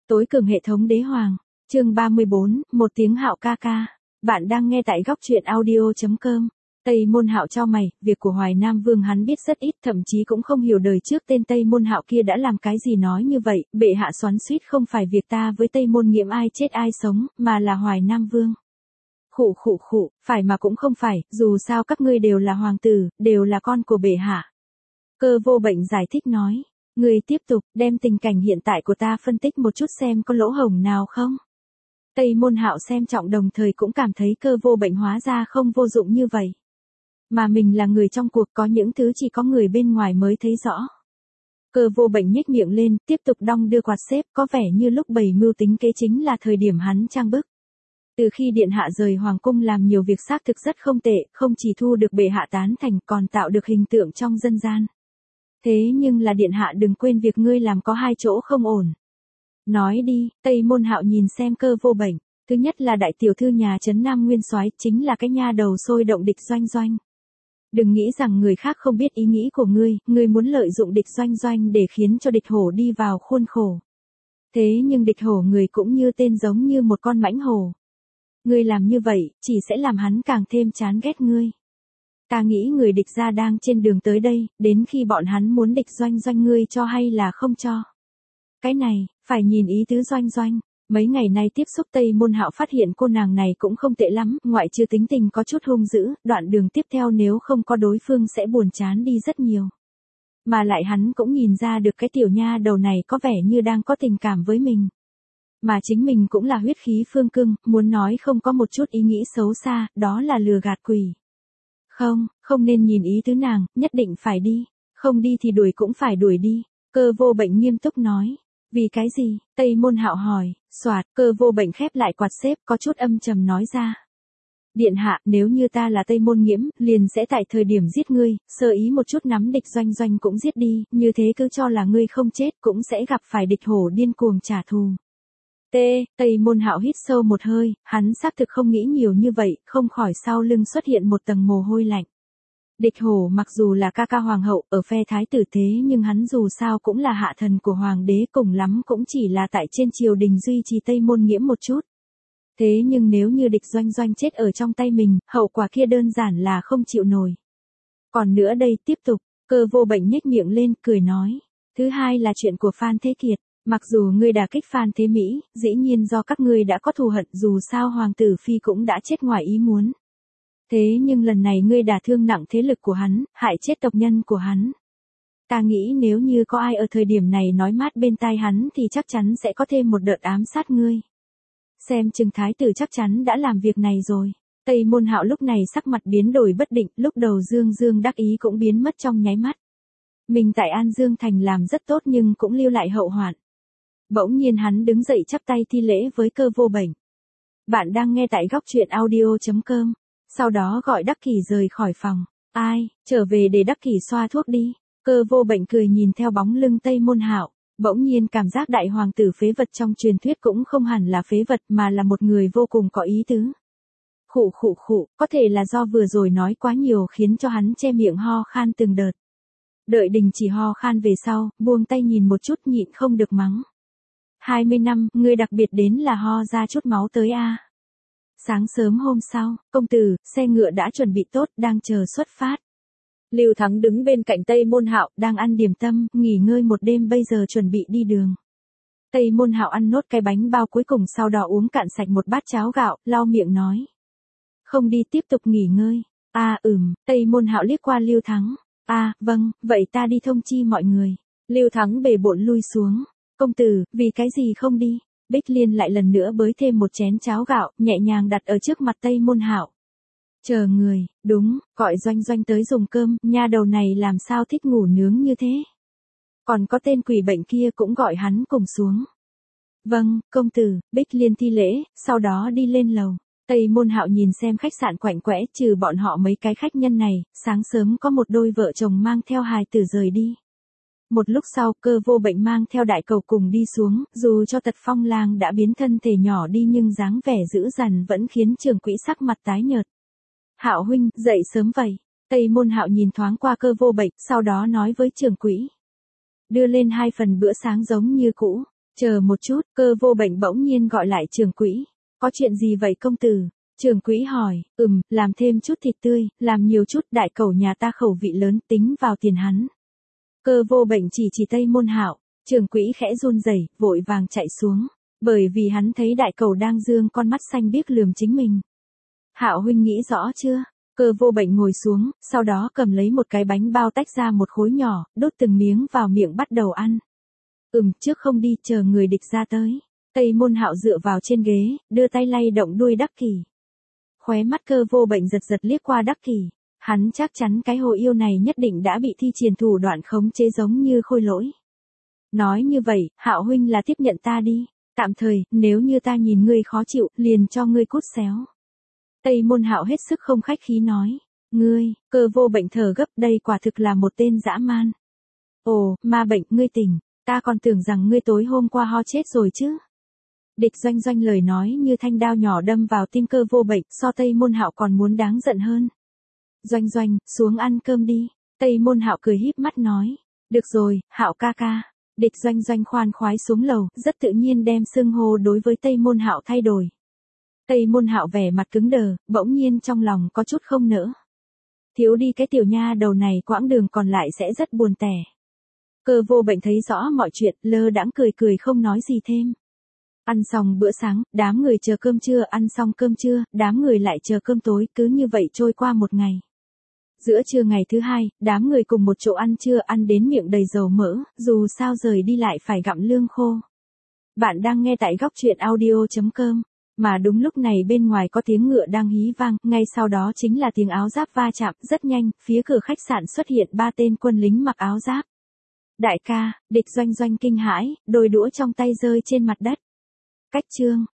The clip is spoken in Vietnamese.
Tối cường hệ thống đế hoàng, chương 34, một tiếng Hạo ca ca. Bạn đang nghe tại góc truyện audio.com. Tây Môn Hạo chau mày, việc của Hoài Nam Vương hắn biết rất ít, thậm chí cũng không hiểu đời trước tên Tây Môn Hạo kia đã làm cái gì nói như vậy, bệ hạ xoắn xuýt không phải việc ta với Tây Môn Nghiễm ai chết ai sống, mà là Hoài Nam Vương. Khụ, phải mà cũng không phải, dù sao các ngươi đều là hoàng tử, đều là con của bệ hạ. Cơ Vô Bệnh giải thích nói. Người tiếp tục, đem tình cảnh hiện tại của ta phân tích một chút xem có lỗ hổng nào không. Tây Môn Hạo xem trọng đồng thời cũng cảm thấy Cơ Vô Bệnh hóa ra không vô dụng như vậy. Mà mình là người trong cuộc, có những thứ chỉ có người bên ngoài mới thấy rõ. Cơ Vô Bệnh nhếch miệng lên, tiếp tục đong đưa quạt xếp, có vẻ như lúc bày mưu tính kế chính là thời điểm hắn trang bức. Từ khi điện hạ rời hoàng cung làm nhiều việc xác thực rất không tệ, không chỉ thu được bệ hạ tán thành còn tạo được hình tượng trong dân gian. Thế nhưng là điện hạ đừng quên việc ngươi làm có hai chỗ không ổn. Nói đi, Tây Môn Hạo nhìn xem Cơ Vô Bệnh. Thứ nhất là đại tiểu thư nhà trấn Nam Nguyên Soái, chính là cái nha đầu sôi động Địch Doanh Doanh. Đừng nghĩ rằng người khác không biết ý nghĩ của ngươi muốn lợi dụng Địch Doanh Doanh để khiến cho địch hổ đi vào khuôn khổ. Thế nhưng địch hổ người cũng như tên giống như một con mãnh hổ. Ngươi làm như vậy, chỉ sẽ làm hắn càng thêm chán ghét ngươi. Ta nghĩ người địch gia đang trên đường tới đây, đến khi bọn hắn muốn Địch Doanh Doanh ngươi cho hay là không cho. Cái này, phải nhìn ý tứ Doanh Doanh. Mấy ngày nay tiếp xúc Tây Môn Hạo phát hiện cô nàng này cũng không tệ lắm, ngoại trừ tính tình có chút hung dữ, đoạn đường tiếp theo nếu không có đối phương sẽ buồn chán đi rất nhiều. Mà lại hắn cũng nhìn ra được cái tiểu nha đầu này có vẻ như đang có tình cảm với mình. Mà chính mình cũng là huyết khí phương cương, muốn nói không có một chút ý nghĩ xấu xa, đó là lừa gạt quỷ. Không nên nhìn ý tứ nàng, nhất định phải đi. Không đi thì đuổi cũng phải đuổi đi. Cơ Vô Bệnh nghiêm túc nói. Vì cái gì? Tây Môn Hạo hỏi. Soạt, Cơ Vô Bệnh khép lại quạt xếp, có chút âm trầm nói ra. Điện hạ, nếu như ta là Tây Môn Nghiễm, liền sẽ tại thời điểm giết ngươi, sơ ý một chút nắm Địch Doanh Doanh cũng giết đi, như thế cứ cho là ngươi không chết cũng sẽ gặp phải địch hổ điên cuồng trả thù. Tây Môn Hạo hít sâu một hơi, hắn xác thực không nghĩ nhiều như vậy, không khỏi sau lưng xuất hiện một tầng mồ hôi lạnh. Địch hổ mặc dù là ca ca hoàng hậu ở phe thái tử thế nhưng hắn dù sao cũng là hạ thần của hoàng đế, cùng lắm cũng chỉ là tại trên triều đình duy trì Tây Môn Nghiễm một chút. Thế nhưng nếu như Địch Doanh Doanh chết ở trong tay mình, hậu quả kia đơn giản là không chịu nổi. Còn nữa đây, tiếp tục, Cơ Vô Bệnh nhếch miệng lên, cười nói. Thứ hai là chuyện của Phan Thế Kiệt. Mặc dù ngươi đả kích Phan Thế Mỹ, dĩ nhiên do các ngươi đã có thù hận, dù sao hoàng tử phi cũng đã chết ngoài ý muốn. Thế nhưng lần này ngươi đả thương nặng thế lực của hắn, hại chết tộc nhân của hắn. Ta nghĩ nếu như có ai ở thời điểm này nói mát bên tai hắn thì chắc chắn sẽ có thêm một đợt ám sát ngươi. Xem chừng thái tử chắc chắn đã làm việc này rồi. Tây Môn Hạo lúc này sắc mặt biến đổi bất định, lúc đầu dương đắc ý cũng biến mất trong nháy mắt. Mình tại An Dương Thành làm rất tốt nhưng cũng lưu lại hậu hoạn. Bỗng nhiên hắn đứng dậy chắp tay thi lễ với Cơ Vô Bệnh. Bạn đang nghe tại góc truyện audio.com. Sau đó gọi Đắc Kỷ rời khỏi phòng. Ai, trở về để Đắc Kỷ xoa thuốc đi. Cơ Vô Bệnh cười nhìn theo bóng lưng Tây Môn Hạo, bỗng nhiên cảm giác đại hoàng tử phế vật trong truyền thuyết cũng không hẳn là phế vật mà là một người vô cùng có ý tứ. Khụ, có thể là do vừa rồi nói quá nhiều khiến cho hắn che miệng ho khan từng đợt. Đợi đình chỉ ho khan về sau, buông tay nhìn một chút nhịn không được mắng. 20 năm, ngươi đặc biệt đến là ho ra chút máu tới a. Sáng sớm hôm sau, công tử, xe ngựa đã chuẩn bị tốt, đang chờ xuất phát. Lưu Thắng đứng bên cạnh Tây Môn Hạo, đang ăn điểm tâm, nghỉ ngơi một đêm bây giờ chuẩn bị đi đường. Tây Môn Hạo ăn nốt cái bánh bao cuối cùng sau đó uống cạn sạch một bát cháo gạo, lau miệng nói. Không đi tiếp tục nghỉ ngơi. Tây Môn Hạo liếc qua Lưu Thắng. Vâng, vậy ta đi thông chi mọi người. Lưu Thắng bề bộn lui xuống. Công tử, vì cái gì không đi? Bích Liên lại lần nữa bới thêm một chén cháo gạo, nhẹ nhàng đặt ở trước mặt Tây Môn Hạo. Chờ người, đúng, gọi Doanh Doanh tới dùng cơm, nha đầu này làm sao thích ngủ nướng như thế. Còn có tên quỷ bệnh kia cũng gọi hắn cùng xuống. Vâng, công tử, Bích Liên thi lễ, sau đó đi lên lầu. Tây Môn Hạo nhìn xem khách sạn quạnh quẽ, trừ bọn họ mấy cái khách nhân này, sáng sớm có một đôi vợ chồng mang theo hài tử rời đi. Một lúc sau, Cơ Vô Bệnh mang theo đại cầu cùng đi xuống, dù cho Tật Phong Lang đã biến thân thể nhỏ đi nhưng dáng vẻ dữ dằn vẫn khiến Trường Quỹ sắc mặt tái nhợt. Hạo huynh, dậy sớm vậy. Tây Môn Hạo nhìn thoáng qua Cơ Vô Bệnh, sau đó nói với Trường Quỹ. Đưa lên 2 phần bữa sáng giống như cũ. Chờ một chút, Cơ Vô Bệnh bỗng nhiên gọi lại Trưởng Quỹ. Có chuyện gì vậy công tử? Trưởng Quỹ hỏi, làm thêm chút thịt tươi, làm nhiều chút, đại cẩu nhà ta khẩu vị lớn, tính vào tiền hắn. Cơ Vô Bệnh chỉ Tây Môn Hạo, Trưởng Quỹ khẽ run rẩy, vội vàng chạy xuống, bởi vì hắn thấy đại cẩu đang dương con mắt xanh biếc lườm chính mình. Hạo huynh nghĩ rõ chưa? Cơ Vô Bệnh ngồi xuống, sau đó cầm lấy một cái bánh bao tách ra một khối nhỏ, đốt từng miếng vào miệng bắt đầu ăn. Trước không đi, chờ người địch ra tới. Tây Môn Hạo dựa vào trên ghế, đưa tay lay động đuôi Đắc Kỷ. Khóe mắt Cơ Vô Bệnh giật giật liếc qua Đắc Kỷ. Hắn chắc chắn cái hồ yêu này nhất định đã bị thi triển thủ đoạn khống chế giống như Khôi Lỗi. Nói như vậy, Hạo huynh là tiếp nhận ta đi. Tạm thời, nếu như ta nhìn ngươi khó chịu, liền cho ngươi cút xéo. Tây Môn Hạo hết sức không khách khí nói. Ngươi, Cơ Vô Bệnh thở gấp, đây quả thực là một tên dã man. Ồ, ma bệnh, ngươi tỉnh, ta còn tưởng rằng ngươi tối hôm qua ho chết rồi chứ. Địch Doanh Doanh lời nói như thanh đao nhỏ đâm vào tim Cơ Vô Bệnh, so Tây Môn Hạo còn muốn đáng giận hơn. Doanh Doanh, xuống ăn cơm đi. Tây Môn Hạo cười híp mắt nói. Được rồi, Hạo ca ca. Địch Doanh Doanh khoan khoái xuống lầu, rất tự nhiên đem xưng hô đối với Tây Môn Hạo thay đổi. Tây Môn Hạo vẻ mặt cứng đờ, bỗng nhiên trong lòng có chút không nỡ. Thiếu đi cái tiểu nha đầu này, quãng đường còn lại sẽ rất buồn tẻ. Cơ Vô Bệnh thấy rõ mọi chuyện, lơ đãng cười cười không nói gì thêm. Ăn xong bữa sáng, đám người chờ cơm trưa, ăn xong cơm trưa, đám người lại chờ cơm tối, cứ như vậy trôi qua một ngày. Giữa trưa ngày thứ hai, đám người cùng một chỗ ăn trưa, ăn đến miệng đầy dầu mỡ, dù sao rời đi lại phải gặm lương khô. Bạn đang nghe tại góc truyện audio.com. Mà đúng lúc này bên ngoài có tiếng ngựa đang hí vang, ngay sau đó chính là tiếng áo giáp va chạm, rất nhanh, phía cửa khách sạn xuất hiện 3 tên quân lính mặc áo giáp. Đại ca, Địch Doanh Doanh kinh hãi, đôi đũa trong tay rơi trên mặt đất. Cách chương